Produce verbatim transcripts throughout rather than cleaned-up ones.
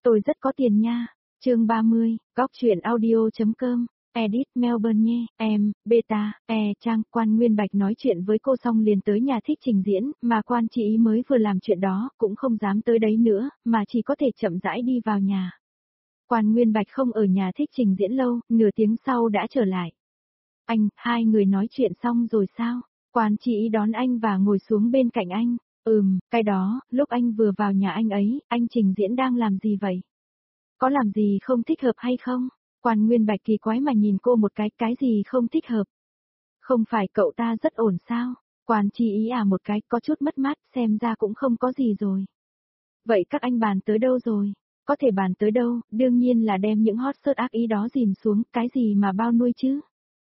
Tôi rất có tiền nha. Chương ba mươi, góc truyện audio.com, edit Melbourne nhé, em, beta, e, trang, Quan Nguyên Bạch nói chuyện với cô xong liền tới nhà thích trình diễn, mà Quan Chi Ý mới vừa làm chuyện đó, cũng không dám tới đấy nữa, mà chỉ có thể chậm rãi đi vào nhà. Quan Nguyên Bạch không ở nhà thích trình diễn lâu, nửa tiếng sau đã trở lại. Anh, hai người nói chuyện xong rồi sao? Quan Chi Ý đón anh và ngồi xuống bên cạnh anh. Ừm, cái đó, lúc anh vừa vào nhà anh ấy, anh trình diễn đang làm gì vậy? Có làm gì không thích hợp hay không? Quan Nguyên Bạch kỳ quái mà nhìn cô một cái, cái gì không thích hợp? Không phải cậu ta rất ổn sao? Quan Chi Ý à một cái, có chút mất mát, xem ra cũng không có gì rồi. Vậy các anh bàn tới đâu rồi? Có thể bàn tới đâu, đương nhiên là đem những hot search ác ý đó dìm xuống, cái gì mà bao nuôi chứ?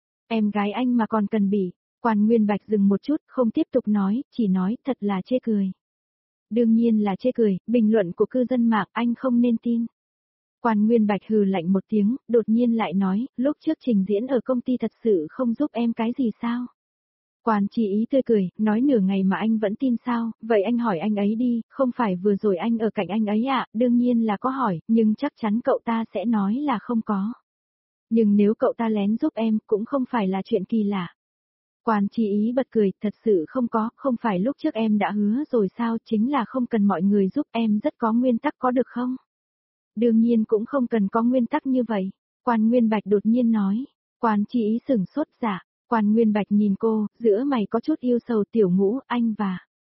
Em gái anh mà còn cần bị. Quan Nguyên Bạch dừng một chút, không tiếp tục nói, chỉ nói, thật là chê cười. Đương nhiên là chê cười, bình luận của cư dân mạng anh không nên tin. Quan Nguyên Bạch hừ lạnh một tiếng, đột nhiên lại nói, lúc trước trình diễn ở công ty thật sự không giúp em cái gì sao? Quan Chi Ý tươi cười, nói nửa ngày mà anh vẫn tin sao, vậy anh hỏi anh ấy đi, không phải vừa rồi anh ở cạnh anh ấy ạ, à? Đương nhiên là có hỏi, nhưng chắc chắn cậu ta sẽ nói là không có. Nhưng nếu cậu ta lén giúp em, cũng không phải là chuyện kỳ lạ. Quan Chi Ý bật cười, thật sự không có, không phải lúc trước em đã hứa rồi sao, chính là không cần mọi người giúp em rất có nguyên tắc có được không? Đương nhiên cũng không cần có nguyên tắc như vậy. Quan Nguyên Bạch đột nhiên nói. Quan Chi Ý sửng sốt dạ. Quan Nguyên Bạch nhìn cô, giữa mày có chút yêu sầu tiểu ngũ, anh và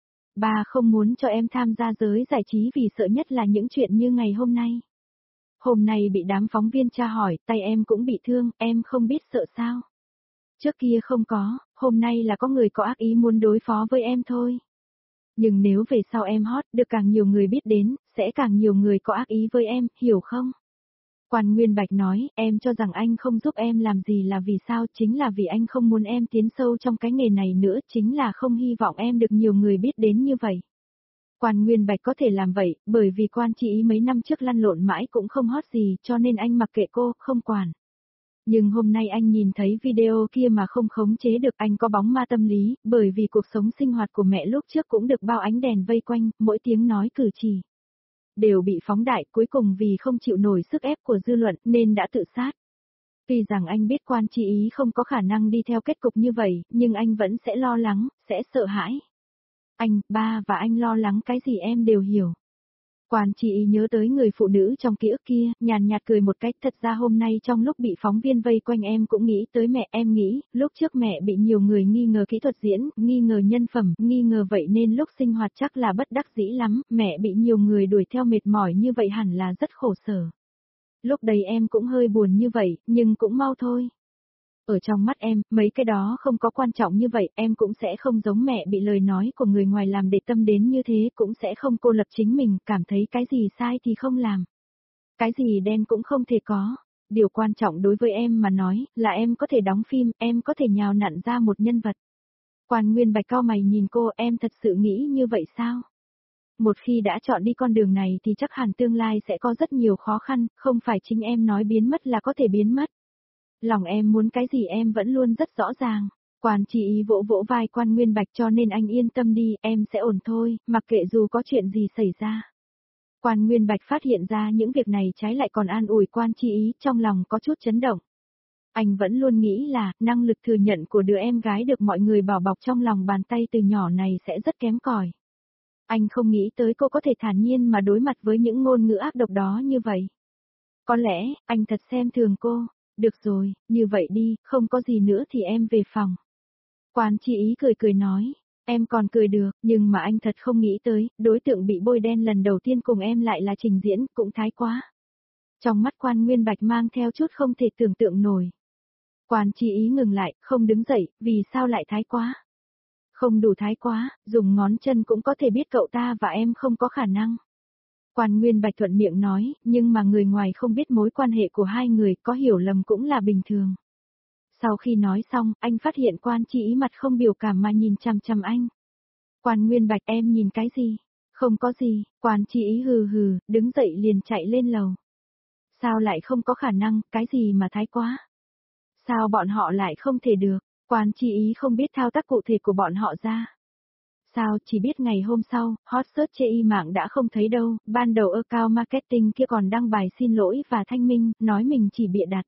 bà không muốn cho em tham gia giới giải trí vì sợ nhất là những chuyện như ngày hôm nay. Hôm nay bị đám phóng viên tra hỏi, tay em cũng bị thương, em không biết sợ sao. Trước kia không có, hôm nay là có người có ác ý muốn đối phó với em thôi. Nhưng nếu về sau em hot, được càng nhiều người biết đến, sẽ càng nhiều người có ác ý với em, hiểu không? Quan Nguyên Bạch nói, em cho rằng anh không giúp em làm gì là vì sao, chính là vì anh không muốn em tiến sâu trong cái nghề này nữa, chính là không hy vọng em được nhiều người biết đến như vậy. Quan Nguyên Bạch có thể làm vậy, bởi vì Quan Chi Ý mấy năm trước lăn lộn mãi cũng không hot gì, cho nên anh mặc kệ cô, không quản. Nhưng hôm nay anh nhìn thấy video kia mà không khống chế được, anh có bóng ma tâm lý, bởi vì cuộc sống sinh hoạt của mẹ lúc trước cũng được bao ánh đèn vây quanh, mỗi tiếng nói cử chỉ đều bị phóng đại, cuối cùng vì không chịu nổi sức ép của dư luận nên đã tự sát. Tuy rằng anh biết Quan Chi Ý không có khả năng đi theo kết cục như vậy, nhưng anh vẫn sẽ lo lắng, sẽ sợ hãi. Anh, ba và anh lo lắng cái gì em đều hiểu. Quan Chi Ý nhớ tới người phụ nữ trong ký ức kia, nhàn nhạt cười một cách, thật ra hôm nay trong lúc bị phóng viên vây quanh em cũng nghĩ tới mẹ, em nghĩ, lúc trước mẹ bị nhiều người nghi ngờ kỹ thuật diễn, nghi ngờ nhân phẩm, nghi ngờ vậy nên lúc sinh hoạt chắc là bất đắc dĩ lắm, mẹ bị nhiều người đuổi theo mệt mỏi như vậy hẳn là rất khổ sở. Lúc đấy em cũng hơi buồn như vậy, nhưng cũng mau thôi. Ở trong mắt em, mấy cái đó không có quan trọng như vậy, em cũng sẽ không giống mẹ bị lời nói của người ngoài làm để tâm đến như thế, cũng sẽ không cô lập chính mình, cảm thấy cái gì sai thì không làm. Cái gì đen cũng không thể có. Điều quan trọng đối với em mà nói, là em có thể đóng phim, em có thể nhào nặn ra một nhân vật. Quan Nguyên Bạch cau mày nhìn cô, em thật sự nghĩ như vậy sao? Một khi đã chọn đi con đường này thì chắc hẳn tương lai sẽ có rất nhiều khó khăn, không phải chính em nói biến mất là có thể biến mất. Lòng em muốn cái gì em vẫn luôn rất rõ ràng. Quan Chi Ý vỗ vỗ vai Quan Nguyên Bạch cho nên anh yên tâm đi, em sẽ ổn thôi, mặc kệ dù có chuyện gì xảy ra. Quan Nguyên Bạch phát hiện ra những việc này trái lại còn an ủi Quan Chi Ý, trong lòng có chút chấn động. Anh vẫn luôn nghĩ là, năng lực thừa nhận của đứa em gái được mọi người bảo bọc trong lòng bàn tay từ nhỏ này sẽ rất kém cỏi. Anh không nghĩ tới cô có thể thản nhiên mà đối mặt với những ngôn ngữ ác độc đó như vậy. Có lẽ, anh thật xem thường cô. Được rồi, như vậy đi, không có gì nữa thì em về phòng. Quan Chi Ý cười cười nói, em còn cười được, nhưng mà anh thật không nghĩ tới, đối tượng bị bôi đen lần đầu tiên cùng em lại là trình diễn, cũng thái quá. Trong mắt Quan Nguyên Bạch mang theo chút không thể tưởng tượng nổi. Quan Chi Ý ngừng lại, không đứng dậy, vì sao lại thái quá? Không đủ thái quá, dùng ngón chân cũng có thể biết cậu ta và em không có khả năng. Quan Nguyên Bạch thuận miệng nói, nhưng mà người ngoài không biết mối quan hệ của hai người, có hiểu lầm cũng là bình thường. Sau khi nói xong, anh phát hiện Quan Chi Ý mặt không biểu cảm mà nhìn chằm chằm anh. Quan Nguyên Bạch, em nhìn cái gì? Không có gì, Quan Chi Ý hừ hừ, đứng dậy liền chạy lên lầu. Sao lại không có khả năng, cái gì mà thái quá? Sao bọn họ lại không thể được? Quan Chi Ý không biết thao tác cụ thể của bọn họ ra. Sao, chỉ biết ngày hôm sau, hot search chê y mạng đã không thấy đâu, ban đầu account marketing kia còn đăng bài xin lỗi và thanh minh, nói mình chỉ bịa đặt.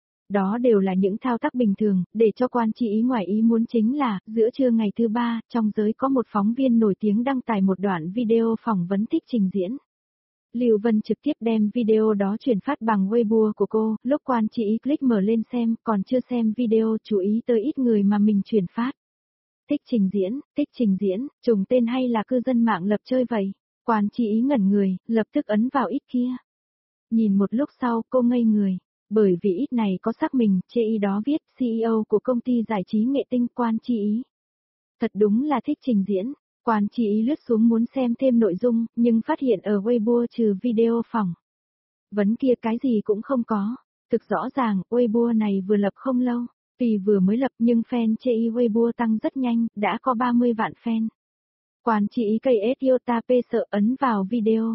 Đó đều là những thao tác bình thường, để cho quan chị ý ngoài ý muốn chính là, giữa trưa ngày thứ ba, trong giới có một phóng viên nổi tiếng đăng tải một đoạn video phỏng vấn Thích Trình Diễn. Lưu Vân trực tiếp đem video đó truyền phát bằng Weibo của cô, lúc quan chị ý click mở lên xem, còn chưa xem video chú ý tới ít người mà mình truyền phát. Thích Trình Diễn, Thích Trình Diễn, trùng tên hay là cư dân mạng lập chơi vậy? Quan chị ý ngẩn người, lập tức ấn vào ít kia. Nhìn một lúc sau cô ngây người, bởi vì ít này có xác mình, chê y đó viết xê e ô của công ty giải trí nghệ tinh quan chị ý. Thật đúng là Thích Trình Diễn. Quan chị ý lướt xuống muốn xem thêm nội dung, nhưng phát hiện ở Weibo trừ video phỏng vấn kia cái gì cũng không có. Thực rõ ràng, Weibo này vừa lập không lâu, tuy vừa mới lập nhưng fan chê y Weibo tăng rất nhanh, đã có ba mươi vạn fan. Quan chị ý cây ét iota pê sợ ấn vào video.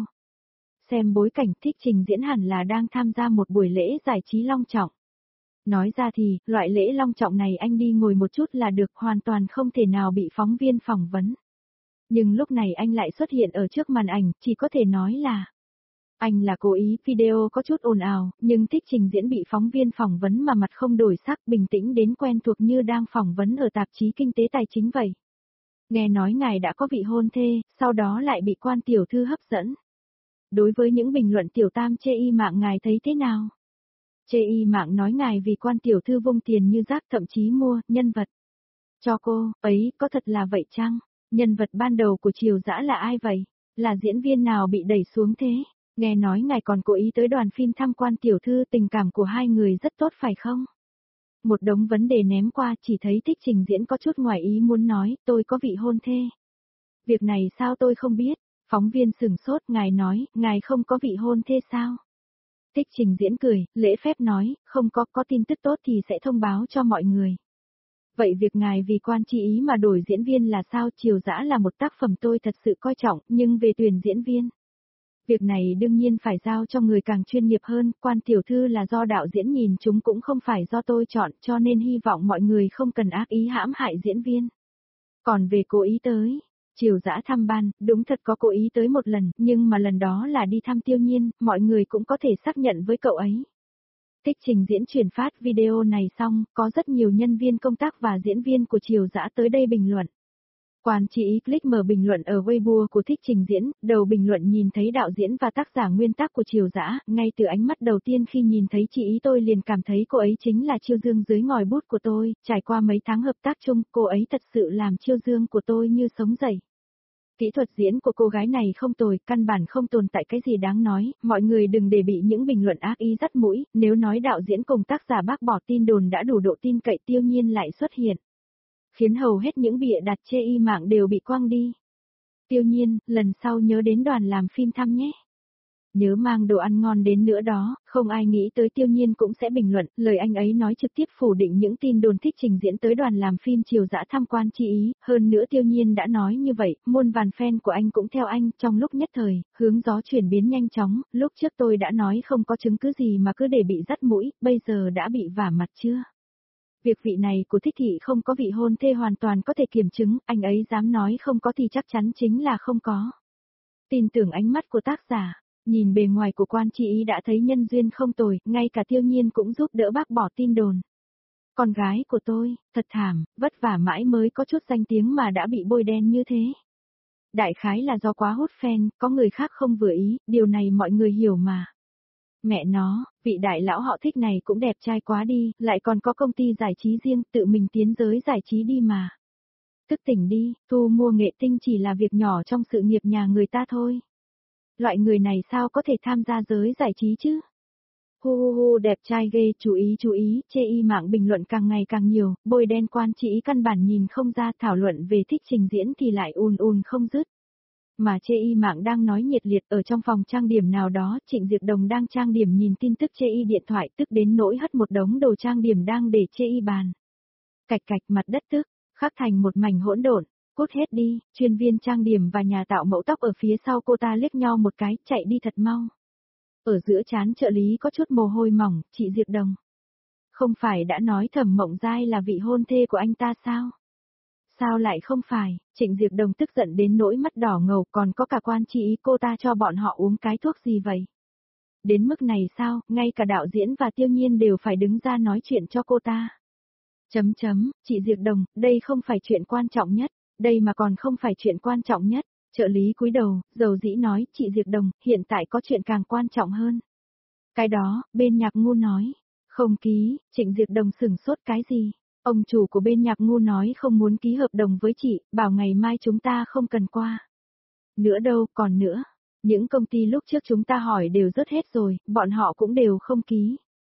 Xem bối cảnh Thích Trình Diễn hẳn là đang tham gia một buổi lễ giải trí long trọng. Nói ra thì, loại lễ long trọng này anh đi ngồi một chút là được, hoàn toàn không thể nào bị phóng viên phỏng vấn. Nhưng lúc này anh lại xuất hiện ở trước màn ảnh, chỉ có thể nói là anh là cố ý. Video có chút ồn ào, nhưng Thích Trình Diễn bị phóng viên phỏng vấn mà mặt không đổi sắc, bình tĩnh đến quen thuộc như đang phỏng vấn ở tạp chí kinh tế tài chính vậy. Nghe nói ngài đã có vị hôn thê, sau đó lại bị quan tiểu thư hấp dẫn. Đối với những bình luận tiểu tam chê y mạng ngài thấy thế nào? Chê y mạng nói ngài vì quan tiểu thư vung tiền như rác, thậm chí mua nhân vật cho cô, ấy có thật là vậy chăng? Nhân vật ban đầu của Triều Dã là ai vậy? Là diễn viên nào bị đẩy xuống thế? Nghe nói ngài còn cố ý tới đoàn phim tham quan tiểu thư, tình cảm của hai người rất tốt phải không? Một đống vấn đề ném qua, chỉ thấy Thích Trình Diễn có chút ngoài ý muốn nói, tôi có vị hôn thê. Việc này sao tôi không biết? Phóng viên sửng sốt, ngài nói, ngài không có vị hôn thê sao? Thích Trình Diễn cười, lễ phép nói, không có, có tin tức tốt thì sẽ thông báo cho mọi người. Vậy việc ngài vì quan chị ý mà đổi diễn viên là sao? Triều Dã là một tác phẩm tôi thật sự coi trọng, nhưng về tuyển diễn viên, việc này đương nhiên phải giao cho người càng chuyên nghiệp hơn, quan tiểu thư là do đạo diễn nhìn chúng cũng không phải do tôi chọn, cho nên hy vọng mọi người không cần ác ý hãm hại diễn viên. Còn về cố ý tới, Triều Dã thăm ban, đúng thật có cố ý tới một lần, nhưng mà lần đó là đi thăm Tiêu Nhiên, mọi người cũng có thể xác nhận với cậu ấy. Thích Trình Diễn truyền phát video này xong, có rất nhiều nhân viên công tác và diễn viên của Triều Dã tới đây bình luận. Quan chị ý click mở bình luận ở Weibo của Thích Trình Diễn, đầu bình luận nhìn thấy đạo diễn và tác giả nguyên tác của Triều Dã, ngay từ ánh mắt đầu tiên khi nhìn thấy chị ý tôi liền cảm thấy cô ấy chính là Chiêu Dương dưới ngòi bút của tôi, trải qua mấy tháng hợp tác chung, cô ấy thật sự làm Chiêu Dương của tôi như sống dậy. Kỹ thuật diễn của cô gái này không tồi, căn bản không tồn tại cái gì đáng nói, mọi người đừng để bị những bình luận ác ý dắt mũi, nếu nói đạo diễn cùng tác giả bác bỏ tin đồn đã đủ độ tin cậy, Tiêu Nhiên lại xuất hiện, khiến hầu hết những bịa đặt chê y mạng đều bị quăng đi. Tiêu Nhiên, lần sau nhớ đến đoàn làm phim thăm nhé. Nhớ mang đồ ăn ngon đến nữa đó, không ai nghĩ tới Tiêu Nhiên cũng sẽ bình luận, lời anh ấy nói trực tiếp phủ định những tin đồn Thích Trình Diễn tới đoàn làm phim Triều Dã tham quan chị ý, hơn nữa Tiêu Nhiên đã nói như vậy, muôn vàn fan của anh cũng theo anh, trong lúc nhất thời, hướng gió chuyển biến nhanh chóng, lúc trước tôi đã nói không có chứng cứ gì mà cứ để bị dắt mũi, bây giờ đã bị vả mặt chưa? Việc vị này của Thích Thị không có vị hôn thê hoàn toàn có thể kiểm chứng, anh ấy dám nói không có thì chắc chắn chính là không có. Tin tưởng ánh mắt của tác giả, nhìn bề ngoài của quan chị ý đã thấy nhân duyên không tồi, ngay cả Tiêu Nhiên cũng giúp đỡ bác bỏ tin đồn. Con gái của tôi, thật thảm, vất vả mãi mới có chút danh tiếng mà đã bị bôi đen như thế. Đại khái là do quá hút fan, có người khác không vừa ý, điều này mọi người hiểu mà. Mẹ nó, vị đại lão họ Thích này cũng đẹp trai quá đi, lại còn có công ty giải trí riêng, tự mình tiến giới giải trí đi mà. Thức tỉnh đi, thu mua nghệ tinh chỉ là việc nhỏ trong sự nghiệp nhà người ta thôi. Loại người này sao có thể tham gia giới giải trí chứ? Hu hu hu, đẹp trai ghê, chú ý chú ý, chê y mạng bình luận càng ngày càng nhiều, bôi đen quan chị ý căn bản nhìn không ra, thảo luận về Thích Trình Diễn thì lại ùn ùn không dứt. Mà chê y mạng đang nói nhiệt liệt ở trong phòng trang điểm nào đó, Trịnh Diệp Đồng đang trang điểm nhìn tin tức chê y điện thoại, tức đến nỗi hất một đống đồ trang điểm đang để chê y bàn. Cạch cạch, mặt đất tức khắc thành một mảnh hỗn độn. Cút hết đi, chuyên viên trang điểm và nhà tạo mẫu tóc ở phía sau cô ta liếc nhau một cái, chạy đi thật mau. Ở giữa trán trợ lý có chút mồ hôi mỏng, chị Diệp Đồng. Không phải đã nói Thẩm Mộng Giai là vị hôn thê của anh ta sao? Sao lại không phải, Trịnh Diệp Đồng tức giận đến nỗi mắt đỏ ngầu, còn có cả quan chi ý cô ta cho bọn họ uống cái thuốc gì vậy? Đến mức này sao, ngay cả đạo diễn và Tiêu Nhiên đều phải đứng ra nói chuyện cho cô ta. Chấm chấm, chị Diệp Đồng, đây không phải chuyện quan trọng nhất, đây mà còn không phải chuyện quan trọng nhất. Trợ lý cúi đầu, dầu dĩ nói, chị Diệp Đồng, hiện tại có chuyện càng quan trọng hơn. Cái đó, bên Nhạc Ngu nói. Không ký, Trịnh Diệp Đồng sửng sốt cái gì? Ông chủ của bên Nhạc Ngu nói không muốn ký hợp đồng với chị, bảo ngày mai chúng ta không cần qua. Nữa đâu, còn nữa. Những công ty lúc trước chúng ta hỏi đều rớt hết rồi, bọn họ cũng đều không ký.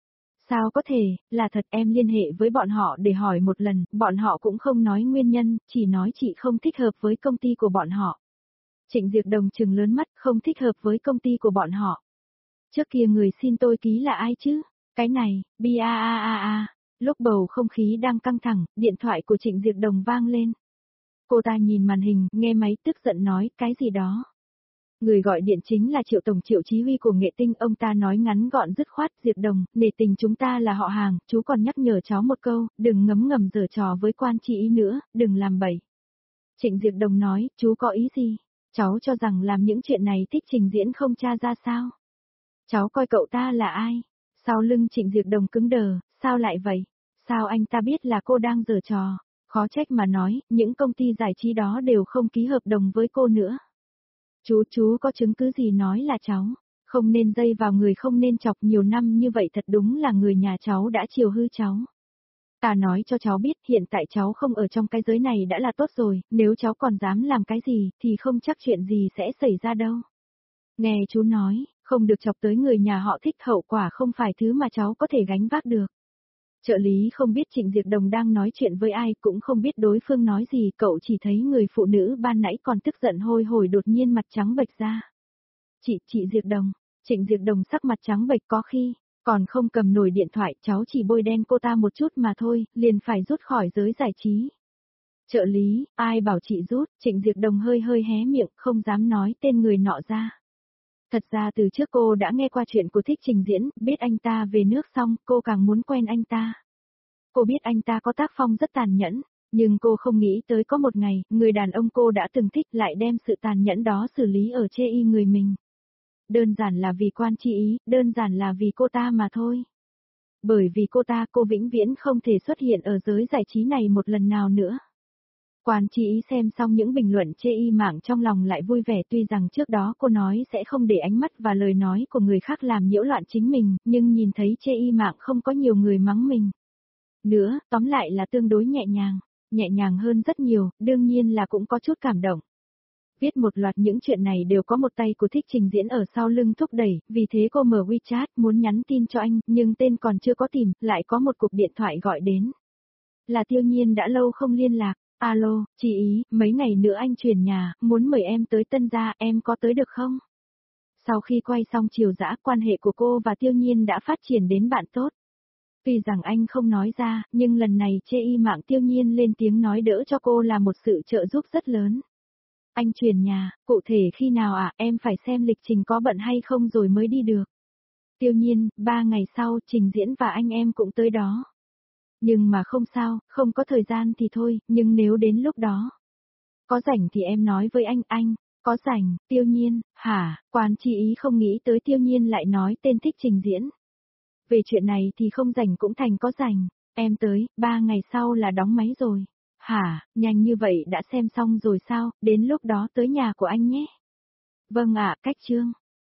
Sao có thể, là thật em liên hệ với bọn họ để hỏi một lần, bọn họ cũng không nói nguyên nhân, chỉ nói chị không thích hợp với công ty của bọn họ. Trịnh Diệp Đồng trừng lớn mắt, không thích hợp với công ty của bọn họ. Trước kia người xin tôi ký là ai chứ? Cái này, bi a a a a. Lúc bầu không khí đang căng thẳng, điện thoại của Trịnh Diệp Đồng vang lên. Cô ta nhìn màn hình, nghe máy tức giận nói, cái gì đó. Người gọi điện chính là Triệu Tổng Triệu Chí Huy của Nghệ Tinh, ông ta nói ngắn gọn dứt khoát, Diệp Đồng, nể tình chúng ta là họ hàng, chú còn nhắc nhở cháu một câu, đừng ngấm ngầm giở trò với quan chị ý nữa, đừng làm bậy. Trịnh Diệp Đồng nói, chú có ý gì? Cháu cho rằng làm những chuyện này thích trình diễn không tra ra sao? Cháu coi cậu ta là ai? Sau lưng Trịnh Diệp Đồng cứng đờ, sao lại vậy? Sao anh ta biết là cô đang giở trò? Khó trách mà nói, những công ty giải trí đó đều không ký hợp đồng với cô nữa. Chú, chú có chứng cứ gì nói là cháu? Không nên dây vào người không nên chọc nhiều năm như vậy thật đúng là người nhà cháu đã chiều hư cháu. Ta nói cho cháu biết hiện tại cháu không ở trong cái giới này đã là tốt rồi, nếu cháu còn dám làm cái gì thì không chắc chuyện gì sẽ xảy ra đâu. Nghe chú nói, không được chọc tới người nhà họ thích hậu quả không phải thứ mà cháu có thể gánh vác được. Trợ lý không biết Trịnh Diệp Đồng đang nói chuyện với ai cũng không biết đối phương nói gì, cậu chỉ thấy người phụ nữ ban nãy còn tức giận hôi hổi đột nhiên mặt trắng bệch ra. Chị, chị Diệp Đồng, Trịnh Diệp Đồng sắc mặt trắng bệch có khi, còn không cầm nổi điện thoại, cháu chỉ bôi đen cô ta một chút mà thôi, liền phải rút khỏi giới giải trí. Trợ lý, ai bảo chị rút, Trịnh Diệp Đồng hơi hơi hé miệng, không dám nói tên người nọ ra. Thật ra từ trước cô đã nghe qua chuyện của Thích Trình Diễn, biết anh ta về nước xong, cô càng muốn quen anh ta. Cô biết anh ta có tác phong rất tàn nhẫn, nhưng cô không nghĩ tới có một ngày, người đàn ông cô đã từng thích lại đem sự tàn nhẫn đó xử lý ở chê y người mình. Đơn giản là vì quan chi ý, đơn giản là vì cô ta mà thôi. Bởi vì cô ta cô vĩnh viễn không thể xuất hiện ở giới giải trí này một lần nào nữa. Quan chi ý xem xong những bình luận chê y mạng trong lòng lại vui vẻ, tuy rằng trước đó cô nói sẽ không để ánh mắt và lời nói của người khác làm nhiễu loạn chính mình, nhưng nhìn thấy chê y mạng không có nhiều người mắng mình. Nữa, tóm lại là tương đối nhẹ nhàng, nhẹ nhàng hơn rất nhiều, đương nhiên là cũng có chút cảm động. Viết một loạt những chuyện này đều có một tay của Thích Trình Diễn ở sau lưng thúc đẩy, vì thế cô mở WeChat muốn nhắn tin cho anh, nhưng tên còn chưa có tìm, lại có một cuộc điện thoại gọi đến. Là Tiêu Nhiên đã lâu không liên lạc, alo, chị ý, mấy ngày nữa anh chuyển nhà, muốn mời em tới Tân Gia, em có tới được không? Sau khi quay xong Chiều Dã, quan hệ của cô và Tiêu Nhiên đã phát triển đến bạn tốt. Tuy rằng anh không nói ra, nhưng lần này chê y mạng Tiêu Nhiên lên tiếng nói đỡ cho cô là một sự trợ giúp rất lớn. Anh chuyển nhà, cụ thể khi nào à, em phải xem lịch trình có bận hay không rồi mới đi được. Tiêu Nhiên, ba ngày sau, Trình Diễn và anh em cũng tới đó. Nhưng mà không sao, không có thời gian thì thôi, nhưng nếu đến lúc đó có rảnh thì em nói với anh, anh, có rảnh, Tiêu Nhiên, hả, quan chi ý không nghĩ tới Tiêu Nhiên lại nói tên Thích Trình Diễn. Về chuyện này thì không rảnh cũng thành có rảnh, em tới, ba ngày sau là đóng máy rồi. Hả, nhanh như vậy đã xem xong rồi sao, đến lúc đó tới nhà của anh nhé. Vâng ạ, cách chương.